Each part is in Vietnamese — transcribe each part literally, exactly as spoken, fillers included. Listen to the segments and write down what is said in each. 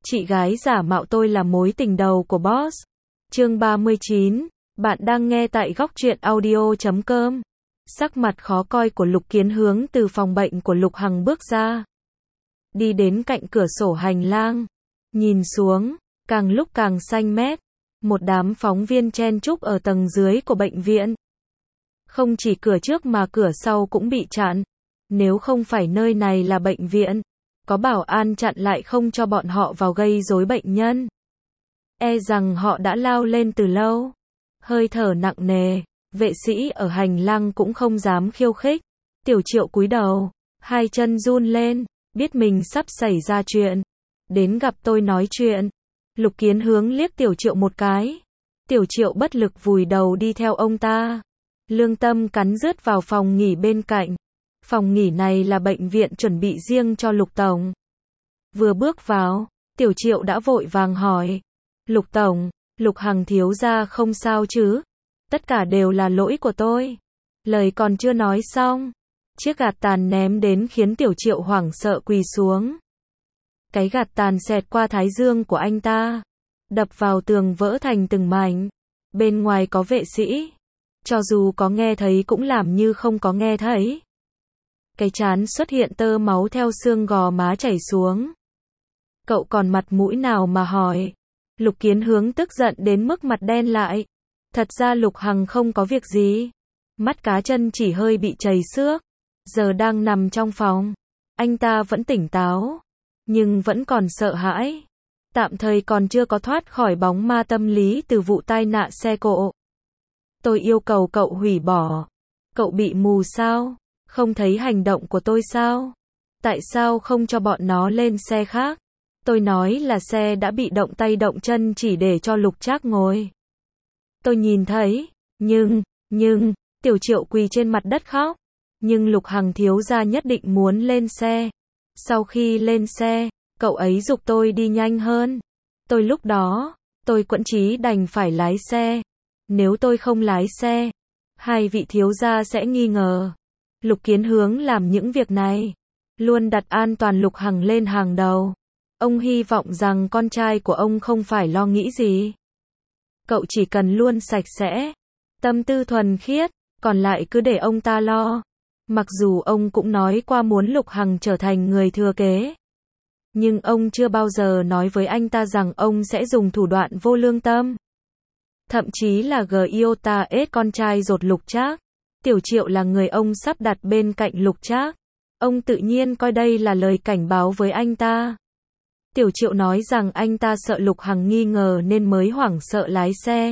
Chị gái giả mạo tôi là mối tình đầu của boss. Chương ba mươi chín, bạn đang nghe tại góc truyện audio chấm com. Sắc mặt khó coi của Lục Kiến Hướng từ phòng bệnh của Lục Hằng bước ra. Đi đến cạnh cửa sổ hành lang. Nhìn xuống, càng lúc càng xanh mét. Một đám phóng viên chen chúc ở tầng dưới của bệnh viện. Không chỉ cửa trước mà cửa sau cũng bị chặn. Nếu không phải nơi này là bệnh viện, có bảo an chặn lại không cho bọn họ vào gây rối bệnh nhân, e rằng họ đã lao lên từ lâu. Hơi thở nặng nề, vệ sĩ ở hành lang cũng không dám khiêu khích. Tiểu Triệu cúi đầu, hai chân run lên, biết mình sắp xảy ra chuyện. Đến gặp tôi nói chuyện. Lục Kiến Hướng liếc Tiểu Triệu một cái. Tiểu Triệu bất lực vùi đầu đi theo ông ta. Lương tâm cắn rứt vào phòng nghỉ bên cạnh. Phòng nghỉ này là bệnh viện chuẩn bị riêng cho Lục Tổng. Vừa bước vào, Tiểu Triệu đã vội vàng hỏi. Lục Tổng, Lục Hằng thiếu gia không sao chứ? Tất cả đều là lỗi của tôi. Lời còn chưa nói xong, chiếc gạt tàn ném đến khiến Tiểu Triệu hoảng sợ quỳ xuống. Cái gạt tàn xẹt qua thái dương của anh ta, đập vào tường vỡ thành từng mảnh. Bên ngoài có vệ sĩ, cho dù có nghe thấy cũng làm như không có nghe thấy. Cái trán xuất hiện tơ máu theo xương gò má chảy xuống. Cậu còn mặt mũi nào mà hỏi? Lục Kiến Hướng tức giận đến mức mặt đen lại. Thật ra Lục Hằng không có việc gì. Mắt cá chân chỉ hơi bị chảy xước. Giờ đang nằm trong phòng. Anh ta vẫn tỉnh táo, nhưng vẫn còn sợ hãi. Tạm thời còn chưa có thoát khỏi bóng ma tâm lý từ vụ tai nạn xe cộ. Tôi yêu cầu cậu hủy bỏ. Cậu bị mù sao? Không thấy hành động của tôi sao? Tại sao không cho bọn nó lên xe khác? Tôi nói là xe đã bị động tay động chân chỉ để cho Lục Trác ngồi. Tôi nhìn thấy, nhưng, nhưng, Tiểu Triệu quỳ trên mặt đất khóc. Nhưng Lục Hằng thiếu gia nhất định muốn lên xe. Sau khi lên xe, cậu ấy giục tôi đi nhanh hơn. Tôi lúc đó, tôi quẫn chí đành phải lái xe. Nếu tôi không lái xe, hai vị thiếu gia sẽ nghi ngờ. Lục Kiến Hướng làm những việc này, luôn đặt an toàn Lục Hằng lên hàng đầu. Ông hy vọng rằng con trai của ông không phải lo nghĩ gì. Cậu chỉ cần luôn sạch sẽ, tâm tư thuần khiết, còn lại cứ để ông ta lo. Mặc dù ông cũng nói qua muốn Lục Hằng trở thành người thừa kế, nhưng ông chưa bao giờ nói với anh ta rằng ông sẽ dùng thủ đoạn vô lương tâm. Thậm chí là Giota S con trai ruột Lục Trác. Tiểu Triệu là người ông sắp đặt bên cạnh Lục Trác. Ông tự nhiên coi đây là lời cảnh báo với anh ta. Tiểu Triệu nói rằng anh ta sợ Lục Hằng nghi ngờ nên mới hoảng sợ lái xe.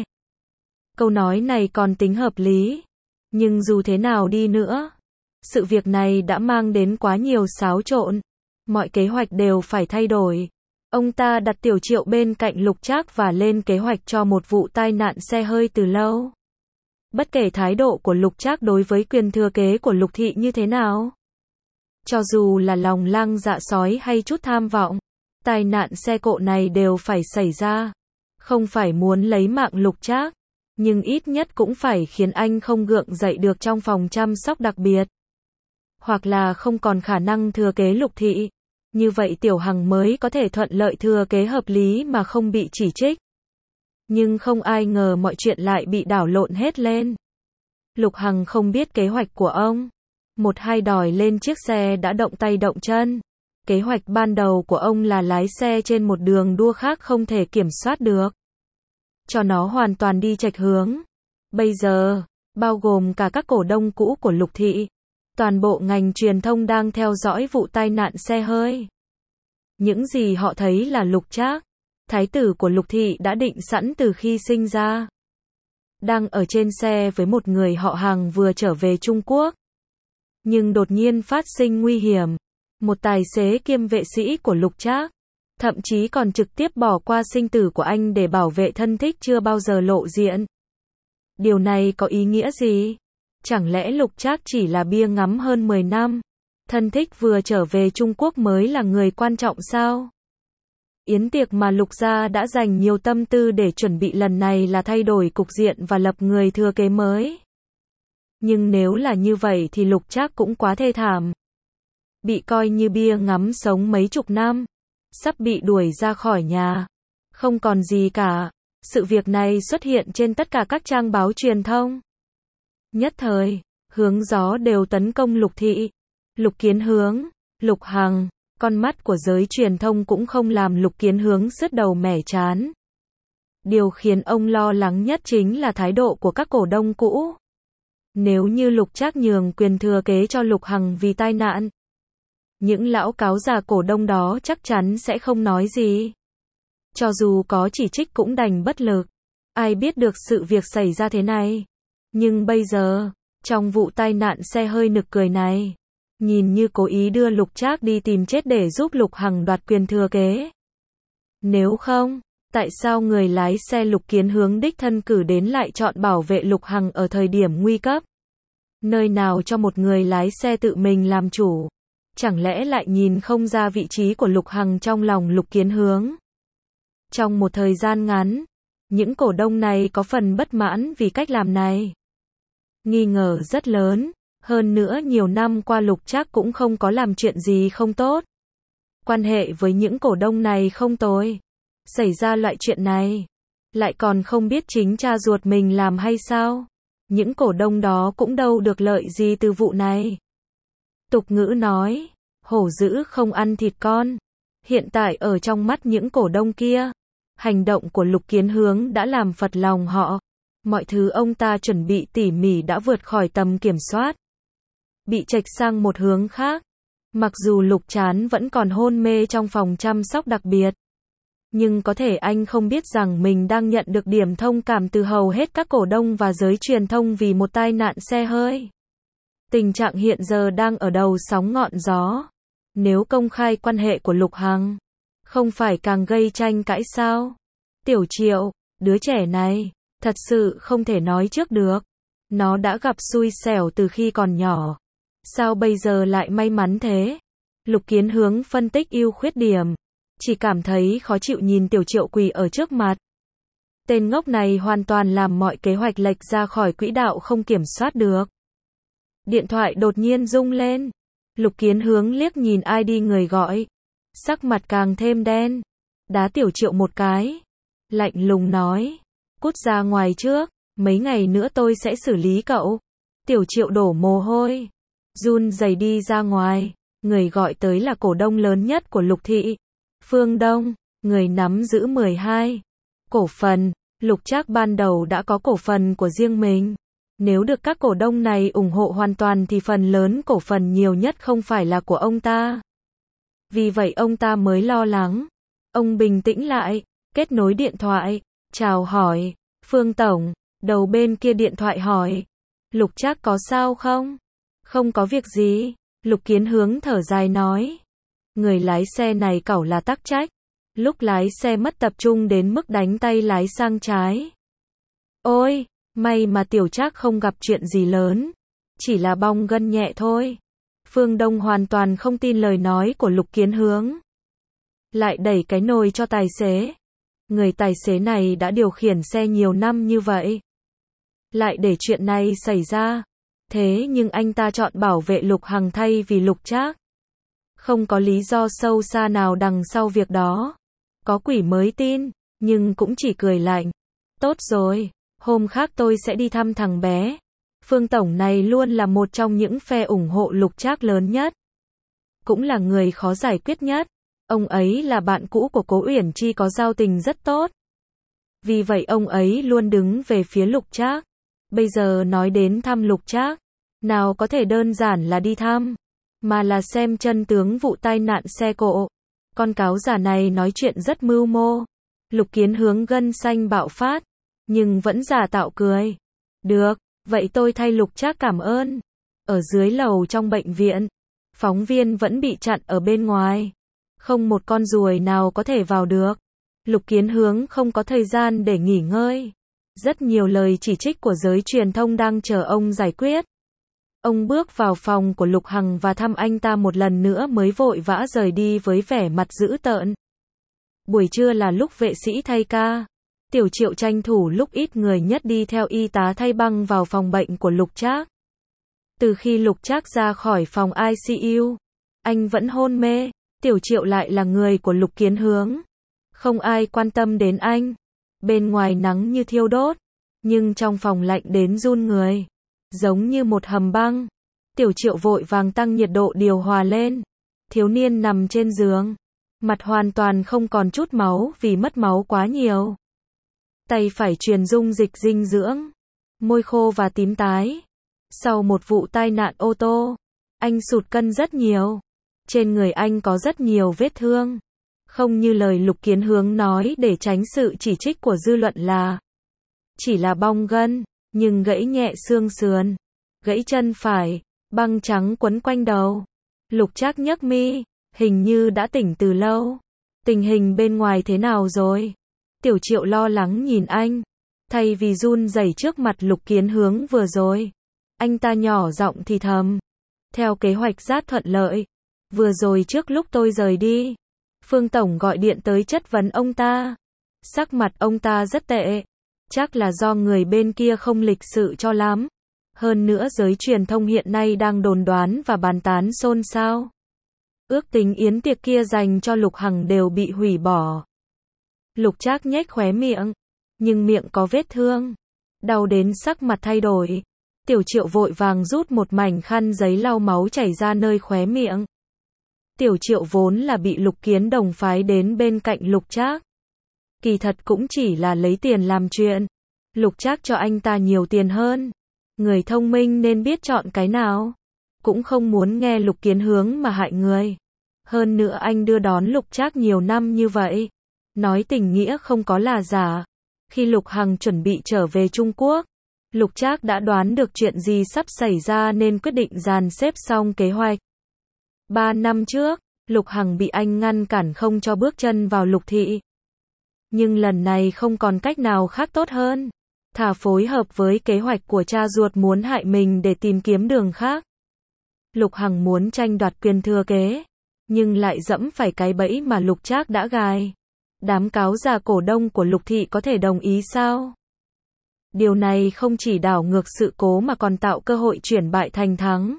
Câu nói này còn tính hợp lý. Nhưng dù thế nào đi nữa, sự việc này đã mang đến quá nhiều xáo trộn. Mọi kế hoạch đều phải thay đổi. Ông ta đặt Tiểu Triệu bên cạnh Lục Trác và lên kế hoạch cho một vụ tai nạn xe hơi từ lâu. Bất kể thái độ của Lục Trác đối với quyền thừa kế của Lục Thị như thế nào, cho dù là lòng lang dạ sói hay chút tham vọng, tai nạn xe cộ này đều phải xảy ra. Không phải muốn lấy mạng Lục Trác, nhưng ít nhất cũng phải khiến anh không gượng dậy được trong phòng chăm sóc đặc biệt. Hoặc là không còn khả năng thừa kế Lục Thị. Như vậy Tiểu Hằng mới có thể thuận lợi thừa kế hợp lý mà không bị chỉ trích. Nhưng không ai ngờ mọi chuyện lại bị đảo lộn hết lên. Lục Hằng không biết kế hoạch của ông. Một hai đòi lên chiếc xe đã động tay động chân. Kế hoạch ban đầu của ông là lái xe trên một đường đua khác không thể kiểm soát được, cho nó hoàn toàn đi chệch hướng. Bây giờ, bao gồm cả các cổ đông cũ của Lục Thị, toàn bộ ngành truyền thông đang theo dõi vụ tai nạn xe hơi. Những gì họ thấy là Lục Trác, thái tử của Lục Thị đã định sẵn từ khi sinh ra, đang ở trên xe với một người họ hàng vừa trở về Trung Quốc. Nhưng đột nhiên phát sinh nguy hiểm. Một tài xế kiêm vệ sĩ của Lục Trác, thậm chí còn trực tiếp bỏ qua sinh tử của anh để bảo vệ thân thích chưa bao giờ lộ diện. Điều này có ý nghĩa gì? Chẳng lẽ Lục Trác chỉ là bia ngắm hơn mười năm? Thân thích vừa trở về Trung Quốc mới là người quan trọng sao? Yến tiệc mà Lục gia đã dành nhiều tâm tư để chuẩn bị lần này là thay đổi cục diện và lập người thừa kế mới. Nhưng nếu là như vậy thì Lục Trác cũng quá thê thảm. Bị coi như bia ngắm sống mấy chục năm. sắp bị đuổi ra khỏi nhà. Không còn gì cả. Sự việc này xuất hiện trên tất cả các trang báo truyền thông. Nhất thời, hướng gió đều tấn công Lục Thị, Lục Kiến Hướng, Lục Hằng. Con mắt của giới truyền thông cũng không làm Lục Kiến Hướng sứt đầu mẻ trán. Điều khiến ông lo lắng nhất chính là thái độ của các cổ đông cũ. Nếu như Lục Trác nhường quyền thừa kế cho Lục Hằng vì tai nạn, những lão cáo già cổ đông đó chắc chắn sẽ không nói gì. Cho dù có chỉ trích cũng đành bất lực. Ai biết được sự việc xảy ra thế này. Nhưng bây giờ, trong vụ tai nạn xe hơi nực cười này, nhìn như cố ý đưa Lục Trác đi tìm chết để giúp Lục Hằng đoạt quyền thừa kế. Nếu không, tại sao người lái xe Lục Kiến Hướng đích thân cử đến lại chọn bảo vệ Lục Hằng ở thời điểm nguy cấp? Nơi nào cho một người lái xe tự mình làm chủ? Chẳng lẽ lại nhìn không ra vị trí của Lục Hằng trong lòng Lục Kiến Hướng? Trong một thời gian ngắn, những cổ đông này có phần bất mãn vì cách làm này. Nghi ngờ rất lớn, hơn nữa nhiều năm qua Lục Trác cũng không có làm chuyện gì không tốt. Quan hệ với những cổ đông này không tồi. Xảy ra loại chuyện này, lại còn không biết chính cha ruột mình làm hay sao? Những cổ đông đó cũng đâu được lợi gì từ vụ này. Tục ngữ nói, hổ dữ không ăn thịt con. Hiện tại ở trong mắt những cổ đông kia, hành động của Lục Kiến Hướng đã làm phật lòng họ. Mọi thứ ông ta chuẩn bị tỉ mỉ đã vượt khỏi tầm kiểm soát. Bị chệch sang một hướng khác. Mặc dù Lục Trán vẫn còn hôn mê trong phòng chăm sóc đặc biệt. Nhưng có thể anh không biết rằng mình đang nhận được điểm thông cảm từ hầu hết các cổ đông và giới truyền thông vì một tai nạn xe hơi. Tình trạng hiện giờ đang ở đầu sóng ngọn gió. Nếu công khai quan hệ của Lục Hằng, không phải càng gây tranh cãi sao? Tiểu Triệu, đứa trẻ này, thật sự không thể nói trước được. Nó đã gặp xui xẻo từ khi còn nhỏ. Sao bây giờ lại may mắn thế? Lục Kiến Hướng phân tích ưu khuyết điểm. Chỉ cảm thấy khó chịu nhìn Tiểu Triệu quỳ ở trước mặt. Tên ngốc này hoàn toàn làm mọi kế hoạch lệch ra khỏi quỹ đạo không kiểm soát được. Điện thoại đột nhiên rung lên. Lục Kiến Hướng liếc nhìn i đê người gọi. Sắc mặt càng thêm đen. Đá Tiểu Triệu một cái. Lạnh lùng nói. Cút ra ngoài trước. Mấy ngày nữa tôi sẽ xử lý cậu. Tiểu Triệu đổ mồ hôi. Run rẩy đi ra ngoài. Người gọi tới là cổ đông lớn nhất của Lục Thị. Phương Đông. Người nắm giữ mười hai cổ phần. Lục Trác ban đầu đã có cổ phần của riêng mình. Nếu được các cổ đông này ủng hộ hoàn toàn thì phần lớn cổ phần nhiều nhất không phải là của ông ta. Vì vậy ông ta mới lo lắng. Ông bình tĩnh lại, kết nối điện thoại, chào hỏi, Phương Tổng, đầu bên kia điện thoại hỏi. Lục Trác có sao không? Không có việc gì, Lục Kiến Hướng thở dài nói. Người lái xe này cẩu là tắc trách. Lúc lái xe mất tập trung đến mức đánh tay lái sang trái. Ôi, may mà Tiểu Trác không gặp chuyện gì lớn. Chỉ là bong gân nhẹ thôi. Phương Đông hoàn toàn không tin lời nói của Lục Kiến Hướng. Lại đẩy cái nồi cho tài xế. Người tài xế này đã điều khiển xe nhiều năm như vậy. Lại để chuyện này xảy ra. Thế nhưng anh ta chọn bảo vệ Lục Hằng thay vì Lục Trác. Không có lý do sâu xa nào đằng sau việc đó. Có quỷ mới tin, nhưng cũng chỉ cười lạnh. Tốt rồi, hôm khác tôi sẽ đi thăm thằng bé. Phương Tổng này luôn là một trong những phe ủng hộ Lục Trác lớn nhất. Cũng là người khó giải quyết nhất. Ông ấy là bạn cũ của Cố Uyển Chi có giao tình rất tốt. Vì vậy ông ấy luôn đứng về phía Lục Trác. Bây giờ nói đến thăm Lục Trác, nào có thể đơn giản là đi thăm, mà là xem chân tướng vụ tai nạn xe cộ. Con cáo già này nói chuyện rất mưu mô. Lục Kiến Hướng gân xanh bạo phát, nhưng vẫn giả tạo cười. Được, vậy tôi thay Lục Trác cảm ơn. Ở dưới lầu trong bệnh viện, phóng viên vẫn bị chặn ở bên ngoài. Không một con ruồi nào có thể vào được. Lục Kiến Hướng không có thời gian để nghỉ ngơi. Rất nhiều lời chỉ trích của giới truyền thông đang chờ ông giải quyết. Ông bước vào phòng của Lục Hằng và thăm anh ta một lần nữa mới vội vã rời đi với vẻ mặt dữ tợn. Buổi trưa là lúc vệ sĩ thay ca. Tiểu Triệu tranh thủ lúc ít người nhất đi theo y tá thay băng vào phòng bệnh của Lục Trác. Từ khi Lục Trác ra khỏi phòng i xê u, anh vẫn hôn mê. Tiểu Triệu lại là người của Lục Kiến Hướng. Không ai quan tâm đến anh. Bên ngoài nắng như thiêu đốt, nhưng trong phòng lạnh đến run người, giống như một hầm băng. Tiểu Triệu vội vàng tăng nhiệt độ điều hòa lên. Thiếu niên nằm trên giường, mặt hoàn toàn không còn chút máu vì mất máu quá nhiều. Tay phải truyền dung dịch dinh dưỡng, môi khô và tím tái. Sau một vụ tai nạn ô tô, anh sụt cân rất nhiều. Trên người anh có rất nhiều vết thương. Không như lời Lục Kiến Hướng nói để tránh sự chỉ trích của dư luận là chỉ là bong gân, nhưng gãy nhẹ xương sườn, gãy chân phải, băng trắng quấn quanh đầu. Lục Trác nhấc mi, hình như đã tỉnh từ lâu. Tình hình bên ngoài thế nào rồi? Tiểu Triệu lo lắng nhìn anh. Thay vì run rẩy trước mặt Lục Kiến Hướng vừa rồi, anh ta nhỏ giọng thì thầm. Theo kế hoạch rất thuận lợi. Vừa rồi trước lúc tôi rời đi, Phương Tổng gọi điện tới chất vấn ông ta. Sắc mặt ông ta rất tệ. Chắc là do người bên kia không lịch sự cho lắm. Hơn nữa giới truyền thông hiện nay đang đồn đoán và bàn tán xôn xao. Ước tính yến tiệc kia dành cho Lục Hằng đều bị hủy bỏ. Lục Trác nhếch khóe miệng, nhưng miệng có vết thương, đau đến sắc mặt thay đổi. Tiểu Triệu vội vàng rút một mảnh khăn giấy lau máu chảy ra nơi khóe miệng. Tiểu Triệu vốn là bị Lục Kiến Đồng phái đến bên cạnh Lục Trác. Kỳ thật cũng chỉ là lấy tiền làm chuyện. Lục Trác cho anh ta nhiều tiền hơn. Người thông minh nên biết chọn cái nào. Cũng không muốn nghe Lục Kiến Hướng mà hại người. Hơn nữa anh đưa đón Lục Trác nhiều năm như vậy. Nói tình nghĩa không có là giả. Khi Lục Hằng chuẩn bị trở về Trung Quốc, Lục Trác đã đoán được chuyện gì sắp xảy ra nên quyết định dàn xếp xong kế hoạch. Ba năm trước, Lục Hằng bị anh ngăn cản không cho bước chân vào Lục thị. Nhưng lần này không còn cách nào khác tốt hơn. Thà phối hợp với kế hoạch của cha ruột muốn hại mình để tìm kiếm đường khác. Lục Hằng muốn tranh đoạt quyền thừa kế, nhưng lại dẫm phải cái bẫy mà Lục Trác đã gài. Đám cáo già cổ đông của Lục thị có thể đồng ý sao? Điều này không chỉ đảo ngược sự cố mà còn tạo cơ hội chuyển bại thành thắng.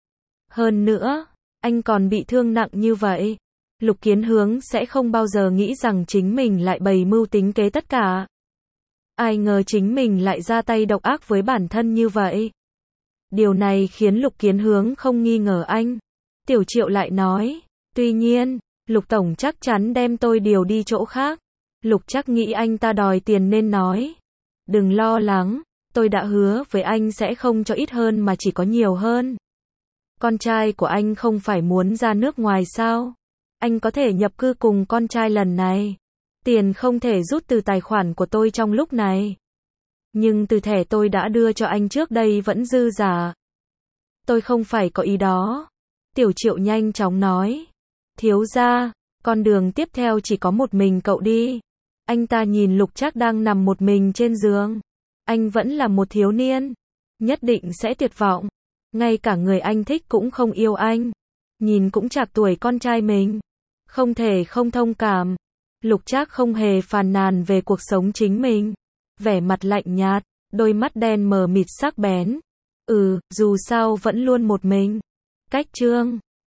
Hơn nữa, anh còn bị thương nặng như vậy. Lục Kiến Hướng sẽ không bao giờ nghĩ rằng chính mình lại bày mưu tính kế tất cả. Ai ngờ chính mình lại ra tay độc ác với bản thân như vậy. Điều này khiến Lục Kiến Hướng không nghi ngờ anh. Tiểu Triệu lại nói, tuy nhiên, Lục Tổng chắc chắn đem tôi điều đi chỗ khác. Lục Trác nghĩ anh ta đòi tiền nên nói, đừng lo lắng, tôi đã hứa với anh sẽ không cho ít hơn mà chỉ có nhiều hơn. Con trai của anh không phải muốn ra nước ngoài sao? Anh có thể nhập cư cùng con trai lần này. Tiền không thể rút từ tài khoản của tôi trong lúc này. Nhưng từ thẻ tôi đã đưa cho anh trước đây vẫn dư giả. Tôi không phải có ý đó. Tiểu Triệu nhanh chóng nói. Thiếu gia, con đường tiếp theo chỉ có một mình cậu đi. Anh ta nhìn Lục Trác đang nằm một mình trên giường. Anh vẫn là một thiếu niên. Nhất định sẽ tuyệt vọng. Ngay cả người anh thích cũng không yêu anh. Nhìn cũng chạc tuổi con trai mình. Không thể không thông cảm. Lục Trác không hề phàn nàn về cuộc sống chính mình. Vẻ mặt lạnh nhạt, đôi mắt đen mờ mịt sắc bén. Ừ, dù sao vẫn luôn một mình. Cách chương